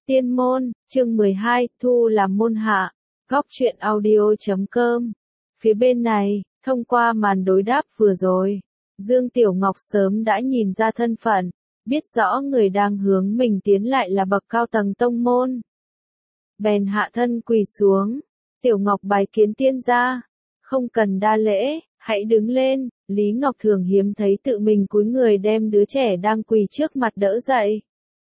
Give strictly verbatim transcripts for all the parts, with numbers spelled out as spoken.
Tiên môn, chương mười hai, thu làm môn hạ. Góc truyện audio chấm com. Phía bên này, thông qua màn đối đáp vừa rồi, Dương Tiểu Ngọc sớm đã nhìn ra thân phận, biết rõ người đang hướng mình tiến lại là bậc cao tầng tông môn. Bèn hạ thân quỳ xuống, Tiểu Ngọc bái kiến tiên gia, không cần đa lễ, hãy đứng lên. Lý Ngọc Thường hiếm thấy tự mình cúi người đem đứa trẻ đang quỳ trước mặt đỡ dậy.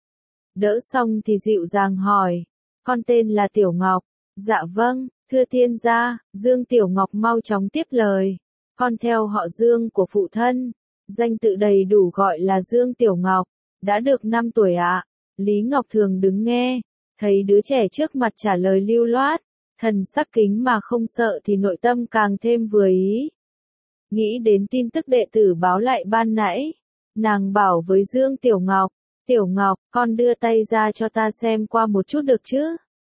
Đỡ xong thì dịu dàng hỏi, con tên là Tiểu Ngọc. Dạ vâng, thưa tiên gia. Dương Tiểu Ngọc mau chóng tiếp lời, con theo họ Dương của phụ thân, danh tự đầy đủ gọi là Dương Tiểu Ngọc, đã được năm tuổi ạ. Lý Ngọc Thường đứng nghe, thấy đứa trẻ trước mặt trả lời lưu loát, thần sắc kính mà không sợ thì nội tâm càng thêm vừa ý. Nghĩ đến tin tức đệ tử báo lại ban nãy, nàng bảo với Dương Tiểu Ngọc, Tiểu Ngọc, con đưa tay ra cho ta xem qua một chút được chứ?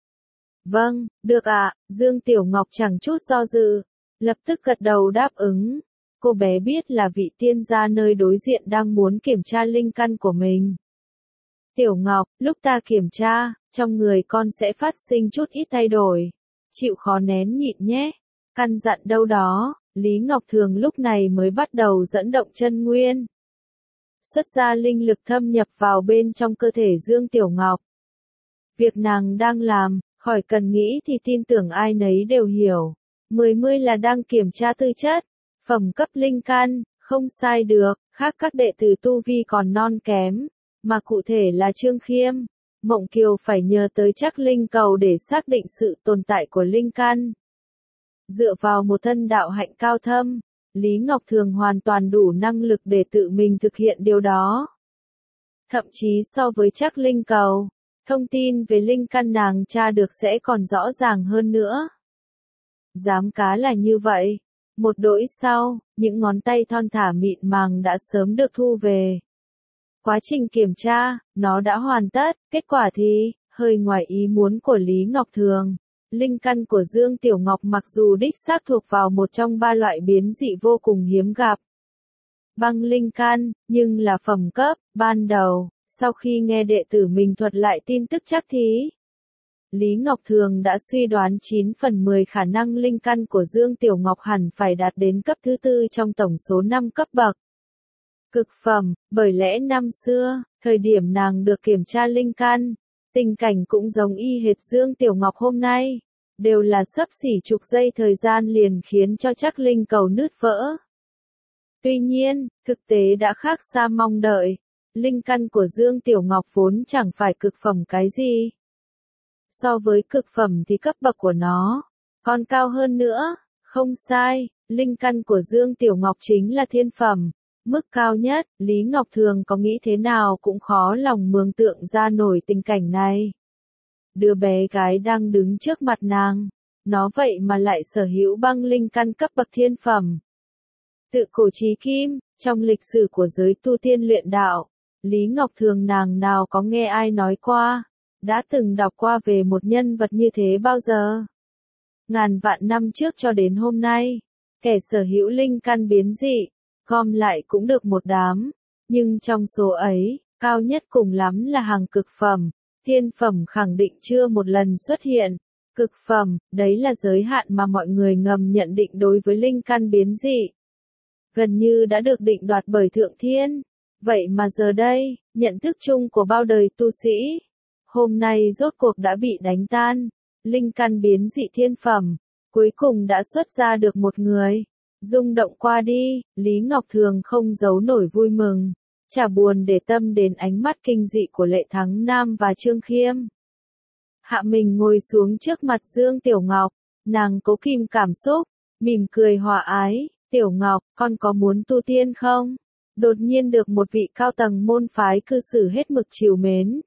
Vâng, được ạ. Dương Tiểu Ngọc chẳng chút do dự, lập tức gật đầu đáp ứng. Cô bé biết là vị tiên gia nơi đối diện đang muốn kiểm tra linh căn của mình. Tiểu Ngọc, lúc ta kiểm tra, trong người con sẽ phát sinh chút ít thay đổi. Chịu khó nén nhịn nhé. Căn dặn đâu đó, Lý Ngọc Thường lúc này mới bắt đầu dẫn động chân nguyên. Xuất ra linh lực thâm nhập vào bên trong cơ thể Dương Tiểu Ngọc. Việc nàng đang làm, khỏi cần nghĩ thì tin tưởng ai nấy đều hiểu. Mười mươi là đang kiểm tra tư chất, phẩm cấp linh căn, không sai được, khác các đệ tử tu vi còn non kém, mà cụ thể là Trương Khiêm, Mộng Kiều phải nhờ tới chắc linh cầu để xác định sự tồn tại của linh căn. Dựa vào một thân đạo hạnh cao thâm, Lý Ngọc Thường hoàn toàn đủ năng lực để tự mình thực hiện điều đó. Thậm chí so với chắc linh cầu, thông tin về linh căn nàng tra được sẽ còn rõ ràng hơn nữa. Dám cá là như vậy. Một đỗi sau, những ngón tay thon thả mịn màng đã sớm được thu về. Quá trình kiểm tra, nó đã hoàn tất, kết quả thì, hơi ngoài ý muốn của Lý Ngọc Thường. Linh căn của Dương Tiểu Ngọc mặc dù đích xác thuộc vào một trong ba loại biến dị vô cùng hiếm gặp. Băng linh căn, nhưng là phẩm cấp, ban đầu, sau khi nghe đệ tử mình thuật lại tin tức chắc thí. Lý Ngọc Thường đã suy đoán chín phần mười khả năng linh căn của Dương Tiểu Ngọc hẳn phải đạt đến cấp thứ tư trong tổng số năm cấp bậc. Cực phẩm, bởi lẽ năm xưa, thời điểm nàng được kiểm tra linh căn, tình cảnh cũng giống y hệt Dương Tiểu Ngọc hôm nay, đều là xấp xỉ chục giây thời gian liền khiến cho chắc linh cầu nứt vỡ. Tuy nhiên, thực tế đã khác xa mong đợi, linh căn của Dương Tiểu Ngọc vốn chẳng phải cực phẩm cái gì. So với cực phẩm thì cấp bậc của nó còn cao hơn nữa, không sai, linh căn của Dương Tiểu Ngọc chính là thiên phẩm, mức cao nhất. Lý Ngọc Thường có nghĩ thế nào cũng khó lòng mường tượng ra nổi tình cảnh này. Đứa bé gái đang đứng trước mặt nàng, nó vậy mà lại sở hữu băng linh căn cấp bậc thiên phẩm. Tự cổ chí kim, trong lịch sử của giới tu tiên luyện đạo, Lý Ngọc Thường nàng nào có nghe ai nói qua, đã từng đọc qua về một nhân vật như thế bao giờ. Ngàn vạn năm trước cho đến hôm nay, kẻ sở hữu linh căn biến dị, gom lại cũng được một đám, nhưng trong số ấy, cao nhất cùng lắm là hàng cực phẩm, thiên phẩm khẳng định chưa một lần xuất hiện. Cực phẩm, đấy là giới hạn mà mọi người ngầm nhận định đối với linh căn biến dị. Gần như đã được định đoạt bởi Thượng Thiên. Vậy mà giờ đây, nhận thức chung của bao đời tu sĩ, hôm nay rốt cuộc đã bị đánh tan. Linh căn biến dị thiên phẩm, cuối cùng đã xuất ra được một người. Rung động qua đi, Lý Ngọc Thường không giấu nổi vui mừng, chả buồn để tâm đến ánh mắt kinh dị của Lệ Thắng Nam và Trương Khiêm. Hạ mình ngồi xuống trước mặt Dương Tiểu Ngọc, nàng cố kìm cảm xúc, mỉm cười hòa ái, Tiểu Ngọc, con có muốn tu tiên không? Đột nhiên được một vị cao tầng môn phái cư xử hết mực trìu mến.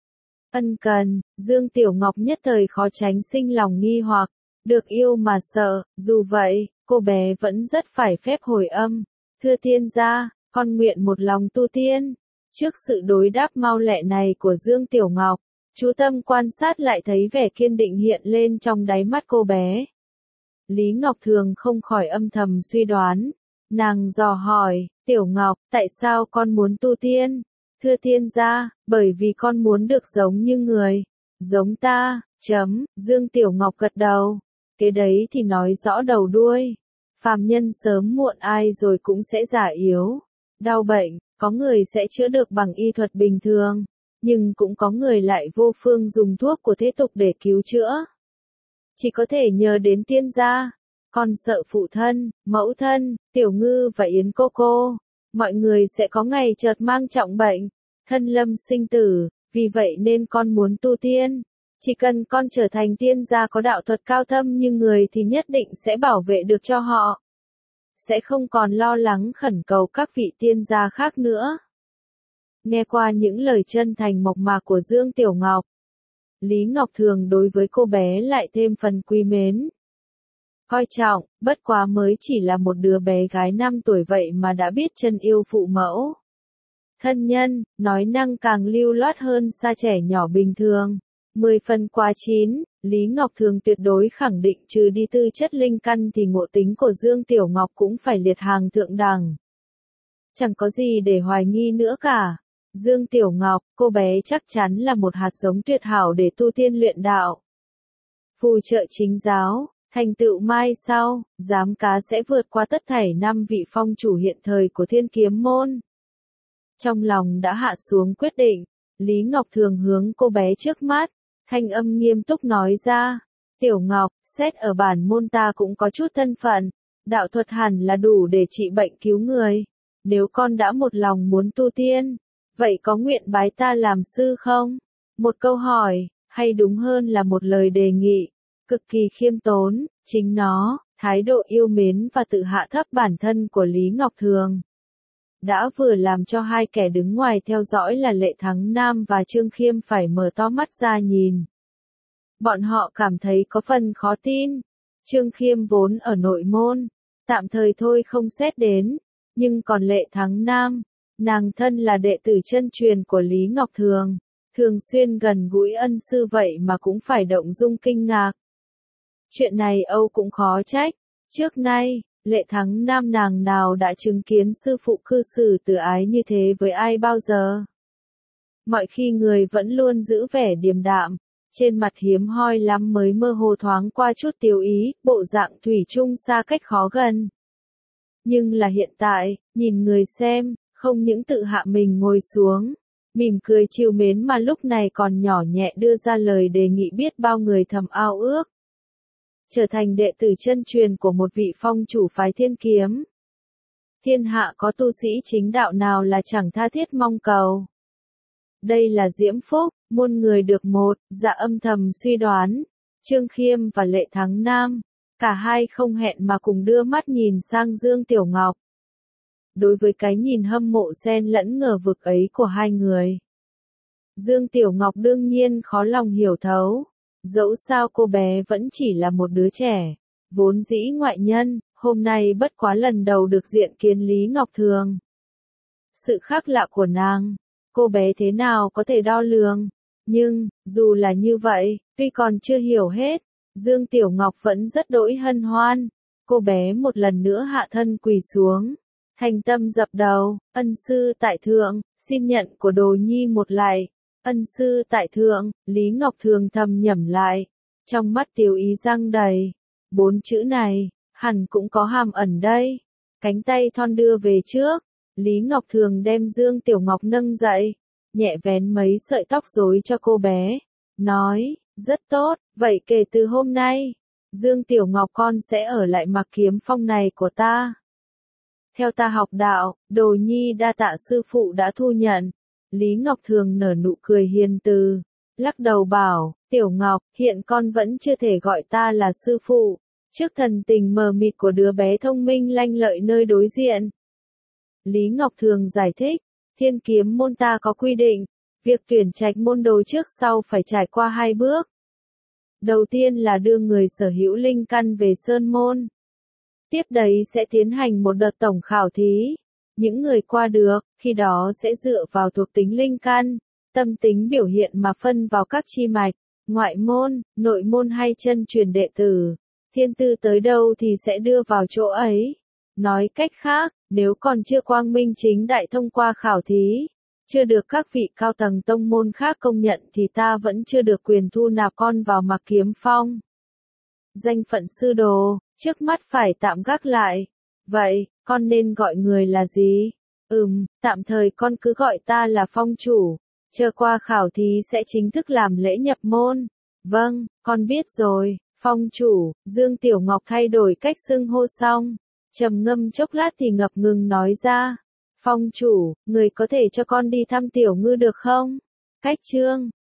Ân cần, Dương Tiểu Ngọc nhất thời khó tránh sinh lòng nghi hoặc, được yêu mà sợ, dù vậy, cô bé vẫn rất phải phép hồi âm. Thưa tiên gia, con nguyện một lòng tu tiên. Trước sự đối đáp mau lẹ này của Dương Tiểu Ngọc, chú tâm quan sát lại thấy vẻ kiên định hiện lên trong đáy mắt cô bé. Lý Ngọc Thường không khỏi âm thầm suy đoán. Nàng dò hỏi, Tiểu Ngọc, tại sao con muốn tu tiên? Thưa tiên gia, bởi vì con muốn được giống như người. Giống ta, chấm, Dương Tiểu Ngọc gật đầu. Cái đấy thì nói rõ đầu đuôi. Phàm nhân sớm muộn ai rồi cũng sẽ già yếu, đau bệnh, có người sẽ chữa được bằng y thuật bình thường, nhưng cũng có người lại vô phương dùng thuốc của thế tục để cứu chữa. Chỉ có thể nhờ đến tiên gia, còn sợ phụ thân, mẫu thân, Tiểu Ngư và Yến cô cô, mọi người sẽ có ngày chợt mang trọng bệnh, thân lâm sinh tử, vì vậy nên con muốn tu tiên. Chỉ cần con trở thành tiên gia có đạo thuật cao thâm như người thì nhất định sẽ bảo vệ được cho họ. Sẽ không còn lo lắng khẩn cầu các vị tiên gia khác nữa. Nghe qua những lời chân thành mộc mạc của Dương Tiểu Ngọc, Lý Ngọc Thường đối với cô bé lại thêm phần quý mến. Coi trọng, bất quá mới chỉ là một đứa bé gái năm tuổi vậy mà đã biết chân yêu phụ mẫu. Thân nhân, nói năng càng lưu loát hơn xa trẻ nhỏ bình thường. Mười phần qua chín, Lý Ngọc Thường tuyệt đối khẳng định trừ đi tư chất linh căn thì ngộ tính của Dương Tiểu Ngọc cũng phải liệt hàng thượng đẳng. Chẳng có gì để hoài nghi nữa cả. Dương Tiểu Ngọc, cô bé chắc chắn là một hạt giống tuyệt hảo để tu tiên luyện đạo. Phù trợ chính giáo, thành tựu mai sau, giám cá sẽ vượt qua tất thảy năm vị phong chủ hiện thời của Thiên Kiếm Môn. Trong lòng đã hạ xuống quyết định, Lý Ngọc Thường hướng cô bé trước mắt, thanh âm nghiêm túc nói ra, Tiểu Ngọc, xét ở bản môn ta cũng có chút thân phận, đạo thuật hẳn là đủ để trị bệnh cứu người. Nếu con đã một lòng muốn tu tiên, vậy có nguyện bái ta làm sư không? Một câu hỏi, hay đúng hơn là một lời đề nghị, cực kỳ khiêm tốn, chính nó, thái độ yêu mến và tự hạ thấp bản thân của Lý Ngọc Thường. Đã vừa làm cho hai kẻ đứng ngoài theo dõi là Lệ Thắng Nam và Trương Khiêm phải mở to mắt ra nhìn. Bọn họ cảm thấy có phần khó tin. Trương Khiêm vốn ở nội môn, tạm thời thôi không xét đến, nhưng còn Lệ Thắng Nam, nàng thân là đệ tử chân truyền của Lý Ngọc Thường, thường xuyên gần gũi ân sư vậy mà cũng phải động dung kinh ngạc. Chuyện này Âu cũng khó trách, trước nay, Lệ Thắng Nam nàng nào đã chứng kiến sư phụ cư xử từ ái như thế với ai bao giờ. Mọi khi người vẫn luôn giữ vẻ điềm đạm, trên mặt hiếm hoi lắm mới mơ hồ thoáng qua chút tiêu ý, bộ dạng thủy chung xa cách khó gần. Nhưng là hiện tại, nhìn người xem, không những tự hạ mình ngồi xuống, mỉm cười trìu mến mà lúc này còn nhỏ nhẹ đưa ra lời đề nghị biết bao người thầm ao ước. Trở thành đệ tử chân truyền của một vị phong chủ phái Thiên Kiếm. Thiên hạ có tu sĩ chính đạo nào là chẳng tha thiết mong cầu. Đây là diễm phúc, muôn người được một, dạ âm thầm suy đoán. Trương Khiêm và Lệ Thắng Nam, cả hai không hẹn mà cùng đưa mắt nhìn sang Dương Tiểu Ngọc. Đối với cái nhìn hâm mộ xen lẫn ngờ vực ấy của hai người, Dương Tiểu Ngọc đương nhiên khó lòng hiểu thấu. Dẫu sao cô bé vẫn chỉ là một đứa trẻ, vốn dĩ ngoại nhân, hôm nay bất quá lần đầu được diện kiến Lý Ngọc Thường. Sự khác lạ của nàng, cô bé thế nào có thể đo lường, nhưng, dù là như vậy, tuy còn chưa hiểu hết, Dương Tiểu Ngọc vẫn rất đỗi hân hoan. Cô bé một lần nữa hạ thân quỳ xuống, thành tâm dập đầu, ân sư tại thượng, xin nhận của đồ nhi một lạy. Ân sư tại thượng, Lý Ngọc Thường thầm nhẩm lại, trong mắt tiêu ý răng đầy. Bốn chữ này, hẳn cũng có hàm ẩn đây. Cánh tay thon đưa về trước, Lý Ngọc Thường đem Dương Tiểu Ngọc nâng dậy, nhẹ vén mấy sợi tóc rối cho cô bé, nói, rất tốt, vậy kể từ hôm nay, Dương Tiểu Ngọc con sẽ ở lại Mạc Kiếm Phong này của ta. Theo ta học đạo, đồ nhi đa tạ sư phụ đã thu nhận. Lý Ngọc Thường nở nụ cười hiền từ, lắc đầu bảo, Tiểu Ngọc, hiện con vẫn chưa thể gọi ta là sư phụ, trước thần tình mờ mịt của đứa bé thông minh lanh lợi nơi đối diện. Lý Ngọc Thường giải thích, Thiên Kiếm môn ta có quy định, việc tuyển trạch môn đồ trước sau phải trải qua hai bước. Đầu tiên là đưa người sở hữu linh căn về sơn môn. Tiếp đấy sẽ tiến hành một đợt tổng khảo thí. Những người qua được, khi đó sẽ dựa vào thuộc tính linh căn, tâm tính biểu hiện mà phân vào các chi mạch, ngoại môn, nội môn hay chân truyền đệ tử. Thiên tư tới đâu thì sẽ đưa vào chỗ ấy. Nói cách khác, nếu còn chưa quang minh chính đại thông qua khảo thí, chưa được các vị cao tầng tông môn khác công nhận thì ta vẫn chưa được quyền thu nạp con vào Mạc Kiếm Phong. Danh phận sư đồ, trước mắt phải tạm gác lại. Vậy, con nên gọi người là gì? Ừm, tạm thời con cứ gọi ta là Phong chủ. Chờ qua khảo thí sẽ chính thức làm lễ nhập môn. Vâng, con biết rồi. Phong chủ, Dương Tiểu Ngọc thay đổi cách xưng hô xong. Trầm ngâm chốc lát thì ngập ngừng nói ra. Phong chủ, người có thể cho con đi thăm Tiểu Ngư được không? Cách chương